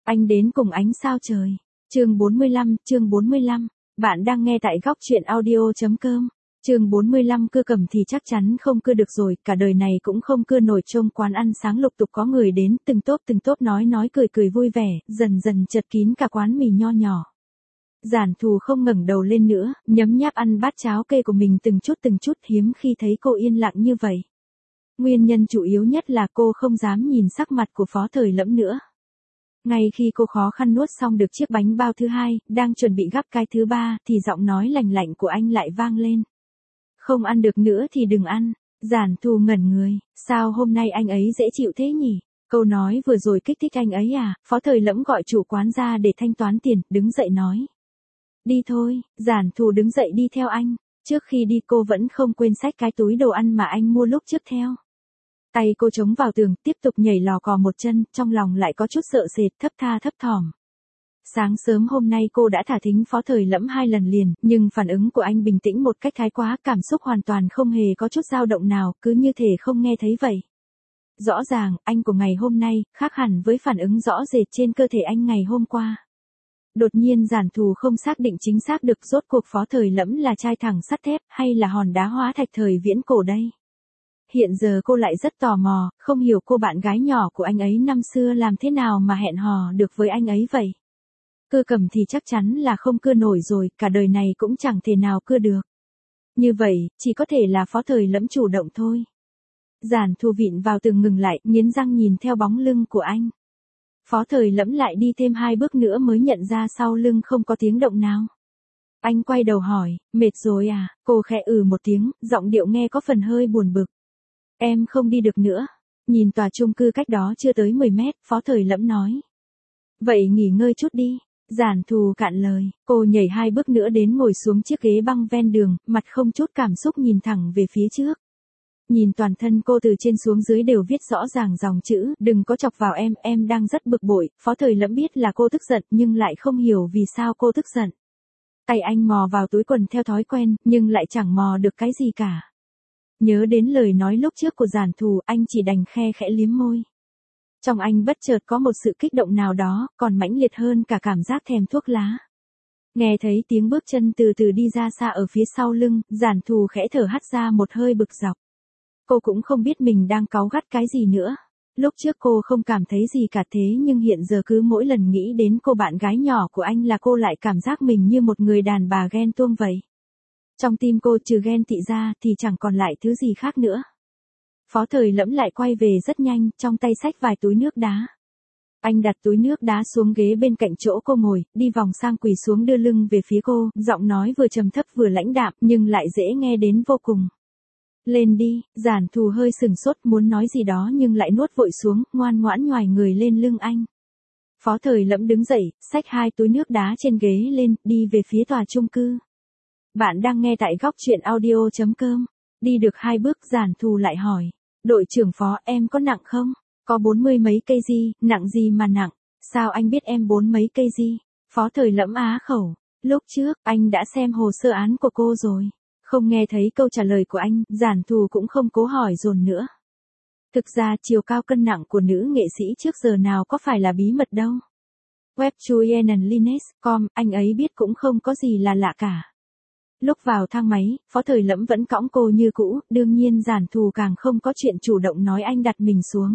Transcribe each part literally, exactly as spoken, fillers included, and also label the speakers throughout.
Speaker 1: Anh đến cùng ánh sao trời. Chương bốn mươi lăm, chương bốn mươi lăm. Bạn đang nghe tại góc truyện audio.com. Chương bốn mươi lăm cưa cầm thì chắc chắn không cưa được rồi, cả đời này cũng không cưa nổi. Trong quán ăn sáng lục tục có người đến, từng tốp từng tốp nói nói cười cười vui vẻ, dần dần chật kín cả quán mì nho nhỏ. Giản Thù không ngẩng đầu lên nữa, nhấm nháp ăn bát cháo kê của mình từng chút từng chút, hiếm khi thấy cô yên lặng như vậy. Nguyên nhân chủ yếu nhất là cô không dám nhìn sắc mặt của Phó Thời Lẫm nữa. Ngay khi cô khó khăn nuốt xong được chiếc bánh bao thứ hai, đang chuẩn bị gắp cái thứ ba, thì giọng nói lành lạnh của anh lại vang lên. Không ăn được nữa thì đừng ăn. Giản Thù ngẩn người, sao hôm nay anh ấy dễ chịu thế nhỉ? Câu nói vừa rồi kích thích anh ấy à? Phó Thời Lẫm gọi chủ quán ra để thanh toán tiền, đứng dậy nói. Đi thôi. Giản Thù đứng dậy đi theo anh. Trước khi đi cô vẫn không quên xách cái túi đồ ăn mà anh mua lúc trước theo. Tay cô chống vào tường, tiếp tục nhảy lò cò một chân, trong lòng lại có chút sợ sệt, thấp tha thấp thỏm. Sáng sớm hôm nay cô đã thả thính Phó Thời Lẫm hai lần liền, nhưng phản ứng của anh bình tĩnh một cách thái quá, cảm xúc hoàn toàn không hề có chút dao động nào, cứ như thể không nghe thấy vậy. Rõ ràng, anh của ngày hôm nay, khác hẳn với phản ứng rõ rệt trên cơ thể anh ngày hôm qua. Đột nhiên Giản Thù không xác định chính xác được rốt cuộc Phó Thời Lẫm là trai thẳng sắt thép, hay là hòn đá hóa thạch thời viễn cổ đây. Hiện giờ cô lại rất tò mò, không hiểu cô bạn gái nhỏ của anh ấy năm xưa làm thế nào mà hẹn hò được với anh ấy vậy. Cưa cầm thì chắc chắn là không cưa nổi rồi, cả đời này cũng chẳng thể nào cưa được. Như vậy, chỉ có thể là Phó Thời Lẫm chủ động thôi. Giản Thù vịn vào tường ngừng lại, nghiến răng nhìn theo bóng lưng của anh. Phó Thời Lẫm lại đi thêm hai bước nữa mới nhận ra sau lưng không có tiếng động nào. Anh quay đầu hỏi, mệt rồi à? Cô khẽ ừ một tiếng, giọng điệu nghe có phần hơi buồn bực. Em không đi được nữa. Nhìn tòa chung cư cách đó chưa tới mười mét, Phó Thời Lẫm nói. Vậy nghỉ ngơi chút đi. Giản Thù cạn lời, cô nhảy hai bước nữa đến ngồi xuống chiếc ghế băng ven đường, mặt không chút cảm xúc nhìn thẳng về phía trước. Nhìn toàn thân cô từ trên xuống dưới đều viết rõ ràng dòng chữ, đừng có chọc vào em, em đang rất bực bội. Phó Thời Lẫm biết là cô tức giận nhưng lại không hiểu vì sao cô tức giận. Tay anh mò vào túi quần theo thói quen, nhưng lại chẳng mò được cái gì cả. Nhớ đến lời nói lúc trước của Giản Thù, anh chỉ đành khe khẽ liếm môi. Trong anh bất chợt có một sự kích động nào đó, còn mãnh liệt hơn cả cảm giác thèm thuốc lá. Nghe thấy tiếng bước chân từ từ đi ra xa ở phía sau lưng, Giản Thù khẽ thở hắt ra một hơi bực dọc. Cô cũng không biết mình đang cáu gắt cái gì nữa. Lúc trước cô không cảm thấy gì cả thế nhưng hiện giờ cứ mỗi lần nghĩ đến cô bạn gái nhỏ của anh là cô lại cảm giác mình như một người đàn bà ghen tuông vậy. Trong tim cô trừ ghen tị ra thì chẳng còn lại thứ gì khác nữa. Phó Thời Lẫm lại quay về rất nhanh, trong tay xách vài túi nước đá. Anh đặt túi nước đá xuống ghế bên cạnh chỗ cô ngồi, đi vòng sang quỳ xuống đưa lưng về phía cô, giọng nói vừa trầm thấp vừa lãnh đạm nhưng lại dễ nghe đến vô cùng. Lên đi. Giản Thù hơi sừng sốt muốn nói gì đó nhưng lại nuốt vội xuống, ngoan ngoãn nhoài người lên lưng anh. Phó Thời Lẫm đứng dậy, xách hai túi nước đá trên ghế lên, đi về phía tòa chung cư. Bạn đang nghe tại góc truyện audio.com. Đi được hai bước Giản Thù lại hỏi. Đội trưởng Phó, em có nặng không? Có bốn mươi mấy cây gì, nặng gì mà nặng? Sao anh biết em bốn mấy cây gì? Phó Thời Lẫm á khẩu. Lúc trước, anh đã xem hồ sơ án của cô rồi. Không nghe thấy câu trả lời của anh, Giản Thù cũng không cố hỏi dồn nữa. Thực ra chiều cao cân nặng của nữ nghệ sĩ trước giờ nào có phải là bí mật đâu. Web Julian Lines chấm com, anh ấy biết cũng không có gì là lạ cả. Lúc vào thang máy, Phó Thời Lẫm vẫn cõng cô như cũ, đương nhiên Giản Thù càng không có chuyện chủ động nói anh đặt mình xuống.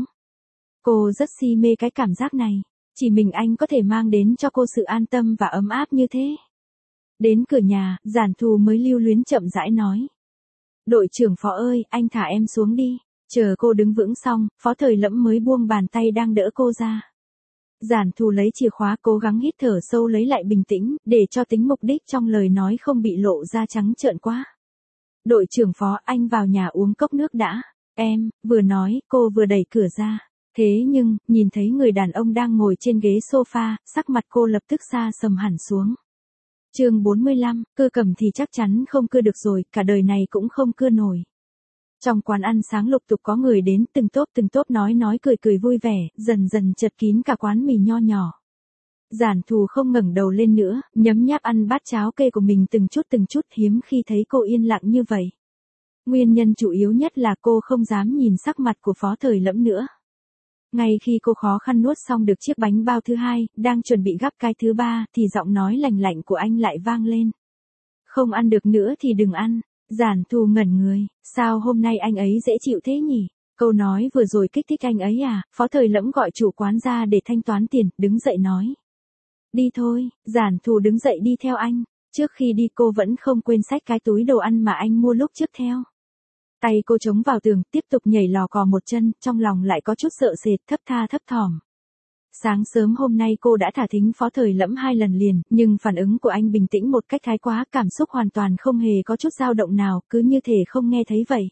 Speaker 1: Cô rất si mê cái cảm giác này, chỉ mình anh có thể mang đến cho cô sự an tâm và ấm áp như thế. Đến cửa nhà, Giản Thù mới lưu luyến chậm rãi nói. Đội trưởng Phó ơi, anh thả em xuống đi. Chờ cô đứng vững xong, Phó Thời Lẫm mới buông bàn tay đang đỡ cô ra. Giản Thù lấy chìa khóa cố gắng hít thở sâu lấy lại bình tĩnh, để cho tính mục đích trong lời nói không bị lộ ra trắng trợn quá. Đội trưởng Phó, anh vào nhà uống cốc nước đã. Em, vừa nói, cô vừa đẩy cửa ra. Thế nhưng, nhìn thấy người đàn ông đang ngồi trên ghế sofa, sắc mặt cô lập tức xa sầm hẳn xuống. Chương bốn mươi lăm, cưa cầm thì chắc chắn không cưa được rồi, cả đời này cũng không cưa nổi. Trong quán ăn sáng lục tục có người đến, từng tốp từng tốp nói nói cười cười vui vẻ, dần dần chật kín cả quán mì nho nhỏ. Giản Thù không ngẩng đầu lên nữa, nhấm nháp ăn bát cháo kê của mình từng chút từng chút, hiếm khi thấy cô yên lặng như vậy. Nguyên nhân chủ yếu nhất là cô không dám nhìn sắc mặt của Phó Thời Lẫm nữa. Ngay khi cô khó khăn nuốt xong được chiếc bánh bao thứ hai, đang chuẩn bị gắp cái thứ ba, thì giọng nói lành lạnh của anh lại vang lên. Không ăn được nữa thì đừng ăn. Giản Thù ngẩn người, sao hôm nay anh ấy dễ chịu thế nhỉ? Câu nói vừa rồi kích thích anh ấy à? Phó Thời Lẫm gọi chủ quán ra để thanh toán tiền, đứng dậy nói. Đi thôi. Giản Thù đứng dậy đi theo anh. Trước khi đi cô vẫn không quên xách cái túi đồ ăn mà anh mua lúc trước theo. Tay cô chống vào tường, tiếp tục nhảy lò cò một chân, trong lòng lại có chút sợ sệt, thấp tha thấp thỏm. Sáng sớm hôm nay cô đã thả thính Phó Thời Lẫm hai lần liền, nhưng phản ứng của anh bình tĩnh một cách thái quá, cảm xúc hoàn toàn không hề có chút dao động nào, cứ như thể không nghe thấy vậy.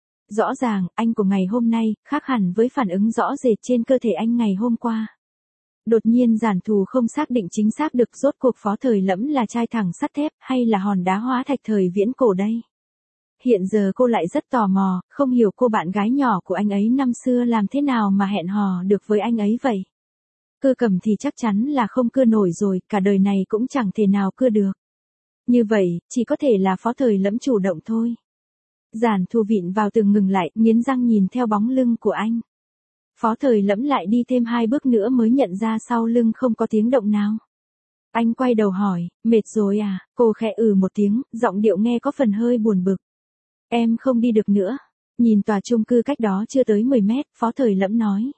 Speaker 1: Rõ ràng, anh của ngày hôm nay, khác hẳn với phản ứng rõ rệt trên cơ thể anh ngày hôm qua. Đột nhiên Giản Thù không xác định chính xác được rốt cuộc Phó Thời Lẫm là trai thẳng sắt thép, hay là hòn đá hóa thạch thời viễn cổ đây. Hiện giờ cô lại rất tò mò, không hiểu cô bạn gái nhỏ của anh ấy năm xưa làm thế nào mà hẹn hò được với anh ấy vậy. Cưa cầm thì chắc chắn là không cưa nổi rồi, cả đời này cũng chẳng thể nào cưa được. Như vậy, chỉ có thể là Phó Thời Lẫm chủ động thôi. Giản Thù vịn vào tường ngừng lại, nghiến răng nhìn theo bóng lưng của anh. Phó Thời Lẫm lại đi thêm hai bước nữa mới nhận ra sau lưng không có tiếng động nào. Anh quay đầu hỏi, mệt rồi à? Cô khẽ ừ một tiếng, giọng điệu nghe có phần hơi buồn bực. Em không đi được nữa. Nhìn tòa chung cư cách đó chưa tới mười mét, Phó Thời Lẫm nói.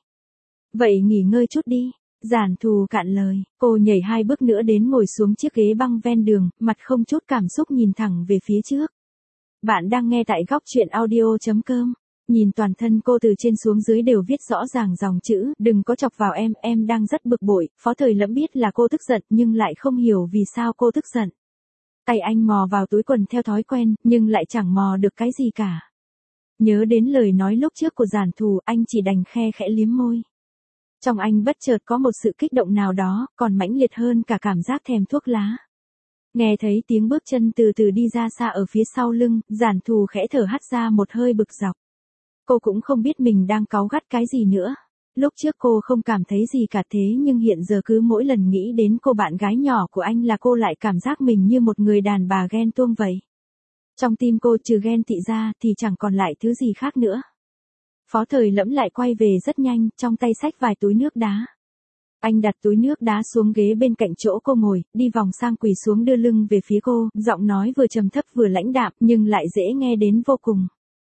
Speaker 1: Vậy nghỉ ngơi chút đi. Giản Thù cạn lời, cô nhảy hai bước nữa đến ngồi xuống chiếc ghế băng ven đường, mặt không chút cảm xúc nhìn thẳng về phía trước. Bạn đang nghe tại góc truyện audio chấm com. Nhìn toàn thân cô từ trên xuống dưới đều viết rõ ràng dòng chữ, đừng có chọc vào em, em đang rất bực bội. Phó Thời Lẫm biết là cô tức giận nhưng lại không hiểu vì sao cô tức giận. Tay anh mò vào túi quần theo thói quen, nhưng lại chẳng mò được cái gì cả. Nhớ đến lời nói lúc trước của Giản Thù, anh chỉ đành khe khẽ liếm môi. Trong anh bất chợt có một sự kích động nào đó, còn mãnh liệt hơn cả cảm giác thèm thuốc lá. Nghe thấy tiếng bước chân từ từ đi ra xa ở phía sau lưng, Giản Thù khẽ thở hắt ra một hơi bực dọc. Cô cũng không biết mình đang cáu gắt cái gì nữa. Lúc trước cô không cảm thấy gì cả thế nhưng hiện giờ cứ mỗi lần nghĩ đến cô bạn gái nhỏ của anh là cô lại cảm giác mình như một người đàn bà ghen tuông vậy. Trong tim cô trừ ghen tị ra thì chẳng còn lại thứ gì khác nữa. Phó Thời Lẫm lại quay về rất nhanh, trong tay xách vài túi nước đá. Anh đặt túi nước đá xuống ghế bên cạnh chỗ cô ngồi, đi vòng sang quỳ xuống đưa lưng về phía cô, giọng nói vừa trầm thấp vừa lãnh đạm nhưng lại dễ nghe đến vô cùng.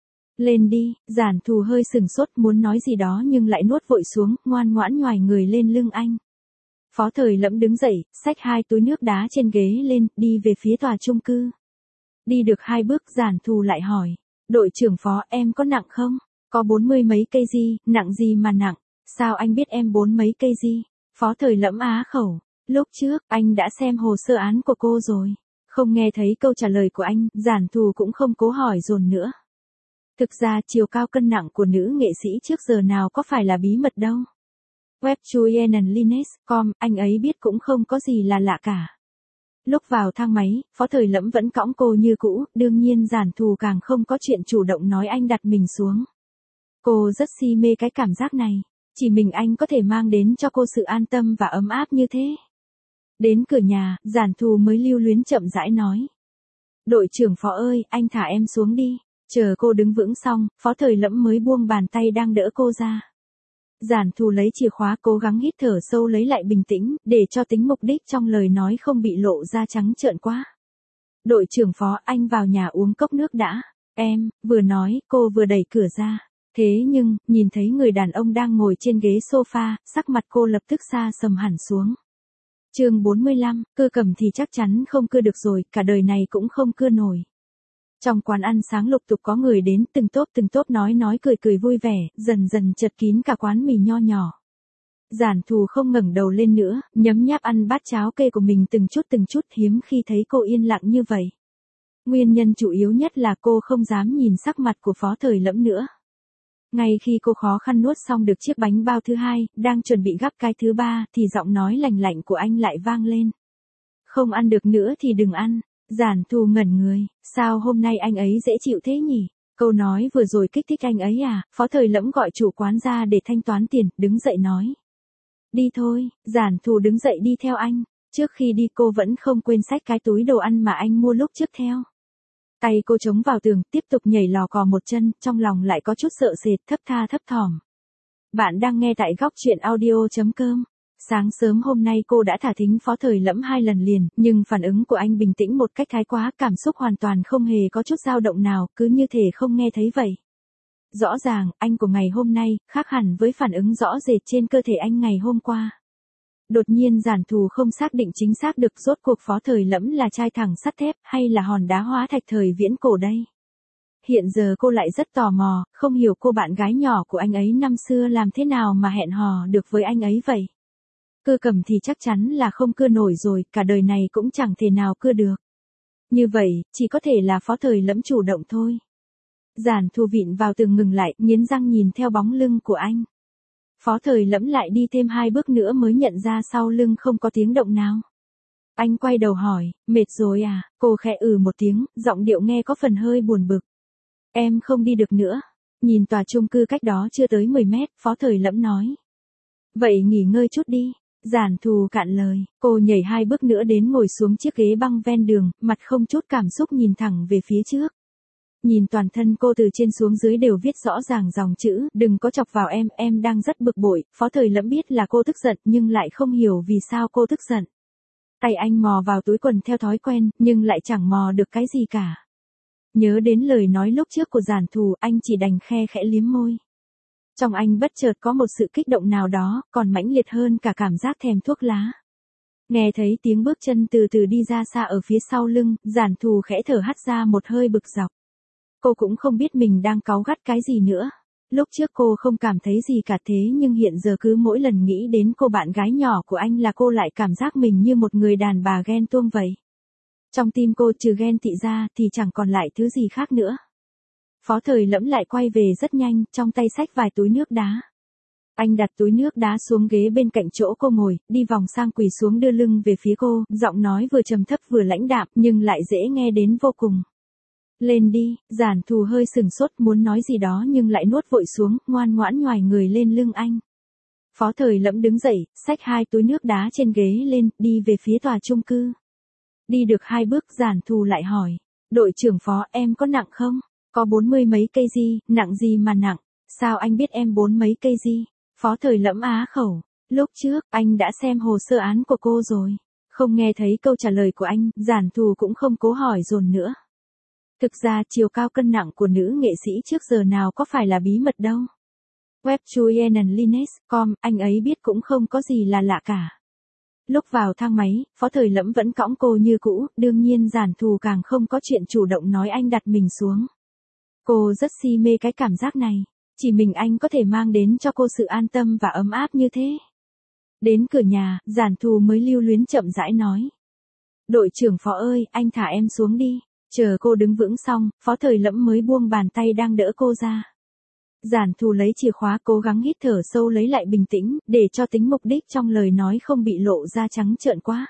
Speaker 1: Lên đi. Giản Thù hơi sừng sốt muốn nói gì đó nhưng lại nuốt vội xuống, ngoan ngoãn nhoài người lên lưng anh. Phó Thời Lẫm đứng dậy, xách hai túi nước đá trên ghế lên, đi về phía tòa chung cư. Đi được hai bước Giản Thù lại hỏi, đội trưởng Phó em có nặng không? Có bốn mươi mấy cây gì, nặng gì mà nặng? Sao anh biết em bốn mấy cây gì? Phó Thời Lẫm á khẩu, lúc trước anh đã xem hồ sơ án của cô rồi. Không nghe thấy câu trả lời của anh, Giản Thù cũng không cố hỏi dồn nữa. Thực ra chiều cao cân nặng của nữ nghệ sĩ trước giờ nào có phải là bí mật đâu. Web Julian Lines chấm com, anh ấy biết cũng không có gì là lạ cả. Lúc vào thang máy, Phó Thời Lẫm vẫn cõng cô như cũ, đương nhiên Giản Thù càng không có chuyện chủ động nói anh đặt mình xuống. Cô rất si mê cái cảm giác này, chỉ mình anh có thể mang đến cho cô sự an tâm và ấm áp như thế. Đến cửa nhà, Giản Thù mới lưu luyến chậm rãi nói. Đội trưởng Phó ơi, anh thả em xuống đi. Chờ cô đứng vững xong, Phó Thời Lẫm mới buông bàn tay đang đỡ cô ra. Giản Thù lấy chìa khóa cố gắng hít thở sâu lấy lại bình tĩnh, để cho tính mục đích trong lời nói không bị lộ ra trắng trợn quá. Đội trưởng Phó, anh vào nhà uống cốc nước đã. Em, vừa nói, cô vừa đẩy cửa ra. Thế nhưng, nhìn thấy người đàn ông đang ngồi trên ghế sofa, sắc mặt cô lập tức xa sầm hẳn xuống. Chương bốn mươi lăm, cưa cầm thì chắc chắn không cưa được rồi, cả đời này cũng không cưa nổi. Trong quán ăn sáng lục tục có người đến, từng tốp từng tốp nói nói cười cười vui vẻ, dần dần chật kín cả quán mì nho nhỏ. Giản Thù không ngẩng đầu lên nữa, nhấm nháp ăn bát cháo kê của mình từng chút từng chút, hiếm khi thấy cô yên lặng như vậy. Nguyên nhân chủ yếu nhất là cô không dám nhìn sắc mặt của Phó Thời Lẫm nữa. Ngay khi cô khó khăn nuốt xong được chiếc bánh bao thứ hai, đang chuẩn bị gắp cái thứ ba, thì giọng nói lành lạnh của anh lại vang lên. Không ăn được nữa thì đừng ăn. Giản Thù ngẩn người, sao hôm nay anh ấy dễ chịu thế nhỉ? Câu nói vừa rồi kích thích anh ấy à? Phó Thời Lẫm gọi chủ quán ra để thanh toán tiền, đứng dậy nói. Đi thôi. Giản Thù đứng dậy đi theo anh. Trước khi đi cô vẫn không quên xách cái túi đồ ăn mà anh mua lúc trước theo. Tay cô chống vào tường, tiếp tục nhảy lò cò một chân, trong lòng lại có chút sợ sệt, thấp tha thấp thỏm. Bạn đang nghe tại góc chuyện audio chấm com. Sáng sớm hôm nay cô đã thả thính Phó Thời Lẫm hai lần liền, nhưng phản ứng của anh bình tĩnh một cách thái quá, cảm xúc hoàn toàn không hề có chút dao động nào, cứ như thể không nghe thấy vậy. Rõ ràng, anh của ngày hôm nay, khác hẳn với phản ứng rõ rệt trên cơ thể anh ngày hôm qua. Đột nhiên Giản Thù không xác định chính xác được rốt cuộc Phó Thời Lẫm là trai thẳng sắt thép hay là hòn đá hóa thạch thời viễn cổ đây. Hiện giờ cô lại rất tò mò, không hiểu cô bạn gái nhỏ của anh ấy năm xưa làm thế nào mà hẹn hò được với anh ấy vậy. Cưa cầm thì chắc chắn là không cưa nổi rồi, cả đời này cũng chẳng thể nào cưa được. Như vậy, chỉ có thể là Phó Thời Lẫm chủ động thôi. Giản Thù vịn vào tường ngừng lại, nghiến răng nhìn theo bóng lưng của anh. Phó Thời Lẫm lại đi thêm hai bước nữa mới nhận ra sau lưng không có tiếng động nào. Anh quay đầu hỏi, mệt rồi à? Cô khẽ ừ một tiếng, giọng điệu nghe có phần hơi buồn bực. Em không đi được nữa. Nhìn tòa chung cư cách đó chưa tới mười mét, Phó Thời Lẫm nói. Vậy nghỉ ngơi chút đi. Giản Thù cạn lời, cô nhảy hai bước nữa đến ngồi xuống chiếc ghế băng ven đường, mặt không chút cảm xúc nhìn thẳng về phía trước. Nhìn toàn thân cô từ trên xuống dưới đều viết rõ ràng dòng chữ, đừng có chọc vào em, em đang rất bực bội. Phó Thời Lẫm biết là cô tức giận nhưng lại không hiểu vì sao cô tức giận. Tay anh mò vào túi quần theo thói quen, nhưng lại chẳng mò được cái gì cả. Nhớ đến lời nói lúc trước của Giản Thù, anh chỉ đành khe khẽ liếm môi. Trong anh bất chợt có một sự kích động nào đó, còn mãnh liệt hơn cả cảm giác thèm thuốc lá. Nghe thấy tiếng bước chân từ từ đi ra xa ở phía sau lưng, Giản Thù khẽ thở hắt ra một hơi bực dọc. Cô cũng không biết mình đang cáu gắt cái gì nữa. Lúc trước cô không cảm thấy gì cả thế nhưng hiện giờ cứ mỗi lần nghĩ đến cô bạn gái nhỏ của anh là cô lại cảm giác mình như một người đàn bà ghen tuông vậy. Trong tim cô trừ ghen tị ra thì chẳng còn lại thứ gì khác nữa. Phó Thời Lẫm lại quay về rất nhanh, trong tay xách vài túi nước đá. Anh đặt túi nước đá xuống ghế bên cạnh chỗ cô ngồi, đi vòng sang quỳ xuống đưa lưng về phía cô, giọng nói vừa trầm thấp vừa lãnh đạm nhưng lại dễ nghe đến vô cùng. Lên đi. Giản Thù hơi sừng sốt muốn nói gì đó nhưng lại nuốt vội xuống, ngoan ngoãn nhoài người lên lưng anh. Phó Thời Lẫm đứng dậy, xách hai túi nước đá trên ghế lên, đi về phía tòa chung cư. Đi được hai bước Giản Thù lại hỏi, đội trưởng Phó em có nặng không? Có bốn mươi mấy cây gì, nặng gì mà nặng? Sao anh biết em bốn mấy cây gì? Phó Thời Lẫm á khẩu, lúc trước anh đã xem hồ sơ án của cô rồi. Không nghe thấy câu trả lời của anh, Giản Thù cũng không cố hỏi dồn nữa. Thực ra chiều cao cân nặng của nữ nghệ sĩ trước giờ nào có phải là bí mật đâu. Web Julian Lines chấm com, anh ấy biết cũng không có gì là lạ cả. Lúc vào thang máy, Phó Thời Lẫm vẫn cõng cô như cũ, đương nhiên Giản Thù càng không có chuyện chủ động nói anh đặt mình xuống. Cô rất si mê cái cảm giác này, chỉ mình anh có thể mang đến cho cô sự an tâm và ấm áp như thế. Đến cửa nhà, Giản Thù mới lưu luyến chậm rãi nói. Đội trưởng Phó ơi, anh thả em xuống đi. Chờ cô đứng vững xong, Phó Thời Lẫm mới buông bàn tay đang đỡ cô ra. Giản Thù lấy chìa khóa cố gắng hít thở sâu lấy lại bình tĩnh, để cho tính mục đích trong lời nói không bị lộ ra trắng trợn quá.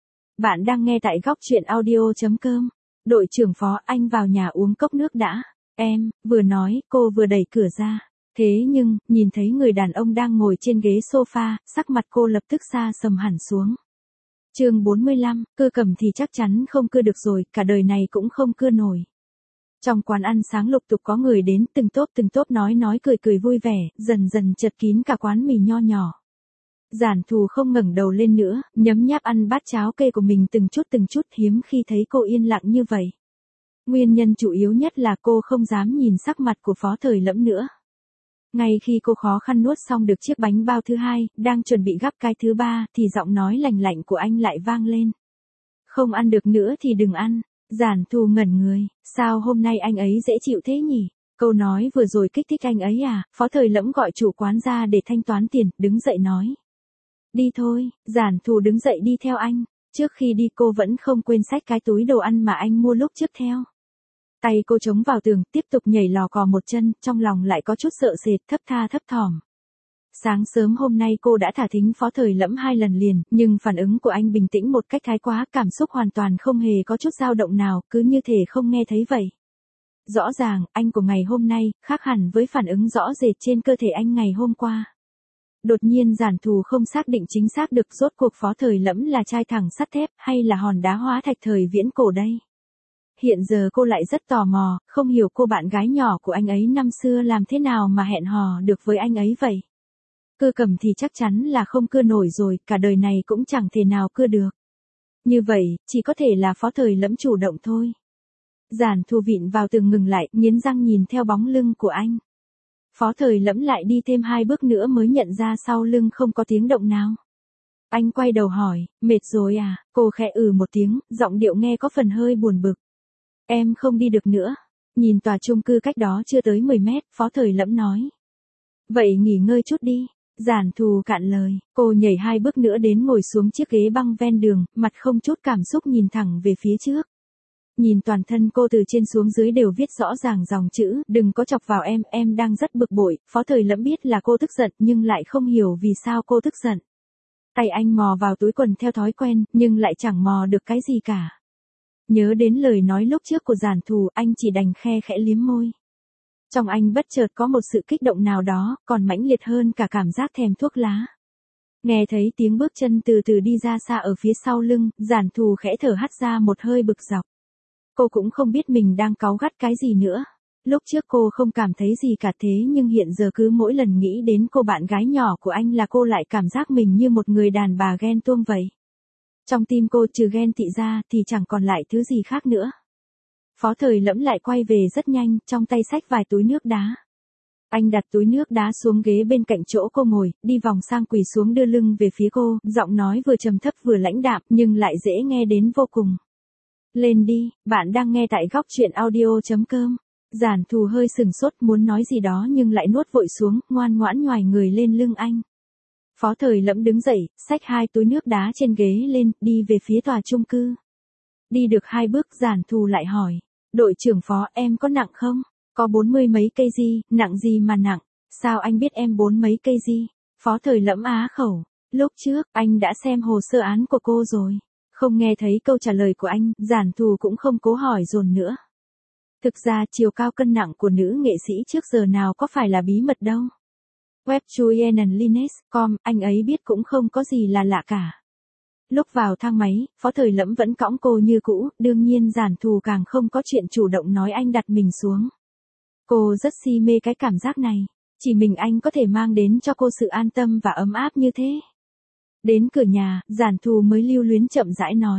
Speaker 1: Bạn đang nghe tại góc chuyện audio chấm com. Đội trưởng Phó anh vào nhà uống cốc nước đã. Em, vừa nói, cô vừa đẩy cửa ra. Thế nhưng, nhìn thấy người đàn ông đang ngồi trên ghế sofa, sắc mặt cô lập tức xa sầm hẳn xuống. Chương bốn mươi lăm, cưa cầm thì chắc chắn không cưa được rồi, cả đời này cũng không cưa nổi. Trong quán ăn sáng lục tục có người đến, từng tốp từng tốp nói nói cười cười vui vẻ, dần dần chật kín cả quán mì nho nhỏ. Giản Thù không ngẩng đầu lên nữa, nhấm nháp ăn bát cháo kê của mình từng chút từng chút, hiếm khi thấy cô yên lặng như vậy. Nguyên nhân chủ yếu nhất là cô không dám nhìn sắc mặt của Phó Thời Lẫm nữa. Ngay khi cô khó khăn nuốt xong được chiếc bánh bao thứ hai, đang chuẩn bị gắp cái thứ ba, thì giọng nói lành lạnh của anh lại vang lên. Không ăn được nữa thì đừng ăn. Giản Thù ngẩn người, sao hôm nay anh ấy dễ chịu thế nhỉ? Câu nói vừa rồi kích thích anh ấy à? Phó Thời Lẫm gọi chủ quán ra để thanh toán tiền, đứng dậy nói. Đi thôi. Giản Thù đứng dậy đi theo anh. Trước khi đi cô vẫn không quên xách cái túi đồ ăn mà anh mua lúc trước theo. Tay cô chống vào tường, tiếp tục nhảy lò cò một chân, trong lòng lại có chút sợ sệt, thấp tha thấp thỏm. Sáng sớm hôm nay cô đã thả thính Phó Thời Lẫm hai lần liền, nhưng phản ứng của anh bình tĩnh một cách thái quá, cảm xúc hoàn toàn không hề có chút dao động nào, cứ như thể không nghe thấy vậy. Rõ ràng, anh của ngày hôm nay, khác hẳn với phản ứng rõ rệt trên cơ thể anh ngày hôm qua. Đột nhiên Giản Thù không xác định chính xác được rốt cuộc Phó Thời Lẫm là trai thẳng sắt thép hay là hòn đá hóa thạch thời viễn cổ đây. Hiện giờ cô lại rất tò mò, không hiểu cô bạn gái nhỏ của anh ấy năm xưa làm thế nào mà hẹn hò được với anh ấy vậy. cưa cầm thì chắc chắn là không cưa nổi rồi, cả đời này cũng chẳng thể nào cưa được. Như vậy, chỉ có thể là Phó Thời Lẫm chủ động thôi. Giản Thù vịn vào tường ngừng lại, nghiến răng nhìn theo bóng lưng của anh. Phó Thời Lẫm lại đi thêm hai bước nữa mới nhận ra sau lưng không có tiếng động nào. Anh quay đầu hỏi, mệt rồi à? Cô khẽ ừ một tiếng, giọng điệu nghe có phần hơi buồn bực. Em không đi được nữa. Nhìn tòa chung cư cách đó chưa tới mười mét, Phó Thời Lẫm nói. Vậy nghỉ ngơi chút đi. Giản Thù cạn lời, cô nhảy hai bước nữa đến ngồi xuống chiếc ghế băng ven đường, mặt không chút cảm xúc nhìn thẳng về phía trước. Nhìn toàn thân cô từ trên xuống dưới đều viết rõ ràng dòng chữ, đừng có chọc vào em, em đang rất bực bội. Phó Thời Lẫm biết là cô tức giận nhưng lại không hiểu vì sao cô tức giận. Tay anh mò vào túi quần theo thói quen, nhưng lại chẳng mò được cái gì cả. Nhớ đến lời nói lúc trước của Giản Thù, anh chỉ đành khe khẽ liếm môi. Trong anh bất chợt có một sự kích động nào đó, còn mãnh liệt hơn cả cảm giác thèm thuốc lá. Nghe thấy tiếng bước chân từ từ đi ra xa ở phía sau lưng, Giản Thù khẽ thở hắt ra một hơi bực dọc. Cô cũng không biết mình đang cáu gắt cái gì nữa. Lúc trước cô không cảm thấy gì cả thế nhưng hiện giờ cứ mỗi lần nghĩ đến cô bạn gái nhỏ của anh là cô lại cảm giác mình như một người đàn bà ghen tuông vậy. Trong tim cô trừ ghen tị ra thì chẳng còn lại thứ gì khác nữa. Phó Thời Lẫm lại quay về rất nhanh, trong tay xách vài túi nước đá. Anh đặt túi nước đá xuống ghế bên cạnh chỗ cô ngồi, đi vòng sang quỳ xuống đưa lưng về phía cô, giọng nói vừa trầm thấp vừa lãnh đạm nhưng lại dễ nghe đến vô cùng. Lên đi, bạn đang nghe tại góc truyện audio chấm com. Giản Thù hơi sừng sốt muốn nói gì đó nhưng lại nuốt vội xuống, ngoan ngoãn nhoài người lên lưng anh. Phó Thời Lẫm đứng dậy, xách hai túi nước đá trên ghế lên, đi về phía tòa chung cư. Đi được hai bước Giản Thù lại hỏi, đội trưởng Phó em có nặng không? Có bốn mươi mấy cây gì, nặng gì mà nặng? Sao anh biết em bốn mấy cây gì? Phó Thời Lẫm á khẩu, lúc trước anh đã xem hồ sơ án của cô rồi. Không nghe thấy câu trả lời của anh, Giản Thù cũng không cố hỏi dồn nữa. Thực ra chiều cao cân nặng của nữ nghệ sĩ trước giờ nào có phải là bí mật đâu. Web Julian Lines chấm com, anh ấy biết cũng không có gì là lạ cả. Lúc vào thang máy, Phó Thời Lẫm vẫn cõng cô như cũ, đương nhiên Giản Thù càng không có chuyện chủ động nói anh đặt mình xuống. Cô rất si mê cái cảm giác này, chỉ mình anh có thể mang đến cho cô sự an tâm và ấm áp như thế. Đến cửa nhà, Giản Thù mới lưu luyến chậm rãi nói.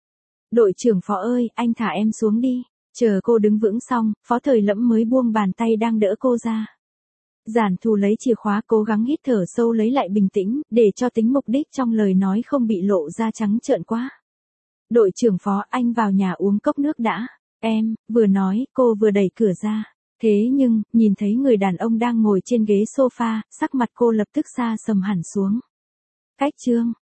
Speaker 1: Đội trưởng Phó ơi, anh thả em xuống đi. Chờ cô đứng vững xong, Phó Thời Lẫm mới buông bàn tay đang đỡ cô ra. Giản Thù lấy chìa khóa cố gắng hít thở sâu lấy lại bình tĩnh, để cho tính mục đích trong lời nói không bị lộ ra trắng trợn quá. Đội trưởng Phó, anh vào nhà uống cốc nước đã. Em, vừa nói, cô vừa đẩy cửa ra. Thế nhưng, nhìn thấy người đàn ông đang ngồi trên ghế sofa, sắc mặt cô lập tức xa sầm hẳn xuống. Cách chương,